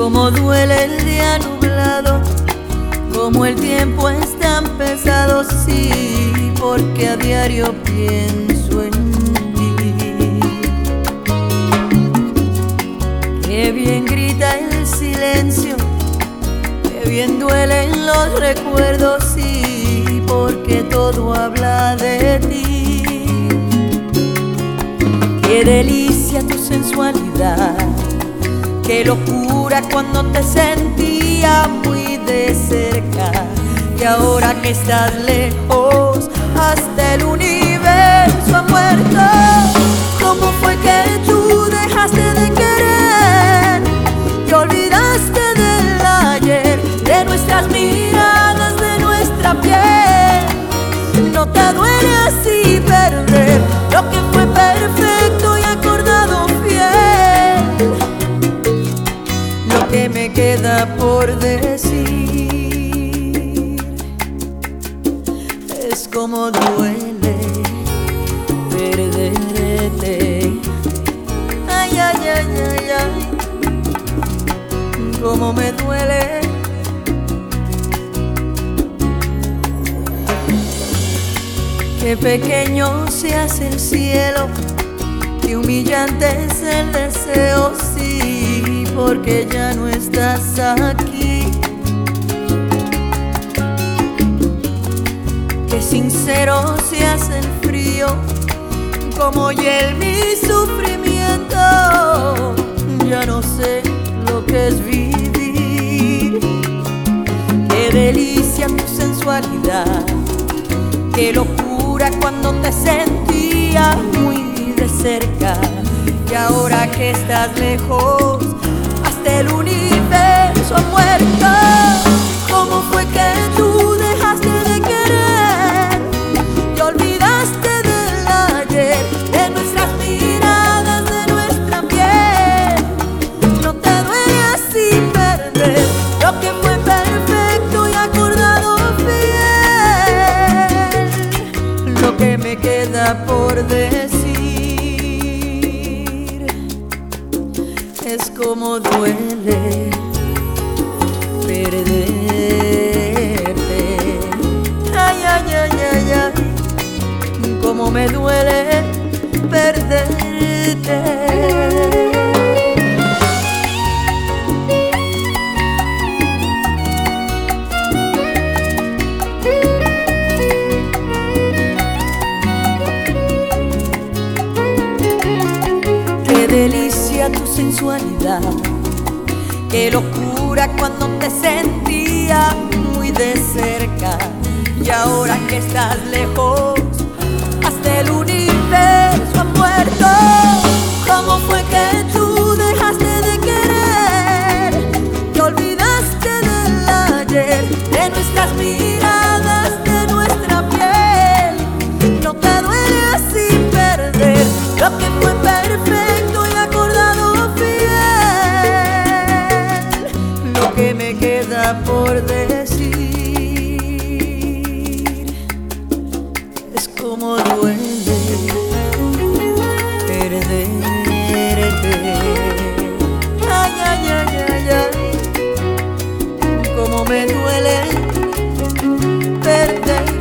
Cómo duele el día nublado, como el tiempo es tan pesado, sí, porque a diario pienso en ti. Qué bien grita el silencio, qué bien duelen los recuerdos, sí, porque todo habla de ti. Qué delicia tu sensualidad, qué locura cuando te sentía muy de cerca. Y ahora que estás lejos, hasta el universo ha muerto. ¿Cómo fue que tú dejaste de querer? Te olvidaste del ayer, de nuestras miradas, de nuestra piel. No te duele así perder lo que fue perfecto y acordado fiel. Lo que me queda por decir es como duele perderte. Ay, ay, ay, ay, ay, como me duele. Qué pequeño se hace el cielo, qué humillante es el deseo, sí, porque ya no estás aquí. Qué sincero se hace el frío, como hiel mi sufrimiento. Ya no sé lo que es vivir. Qué delicia tu sensualidad, qué locura cuando te sentía muy de cerca. Y ahora que estás lejos, hasta el universo ha muerto. ¿Cómo fue que tú dejaste de querer? Te olvidaste del ayer, de nuestras miradas, de nuestra piel. No te duele así perder lo que fue perfecto y acordado fiel. Lo que me queda por decir es como duele perderte. Ay, ay, ay, ay, ay, como me duele perderte. Qué delicia tu sensualidad, qué locura cuando te sentía muy de cerca. Y ahora que estás lejos, hasta el universo ha muerto. ¿Cómo fue que tú dejaste de querer? Te olvidaste del ayer, de nuestras miradas, de nuestra piel. No te duele así perder lo que fue perfecto y acordado fiel. Lo que me queda por decir es como duele perderte. Ay, ay, ay, ay, ay, como me duele perderte.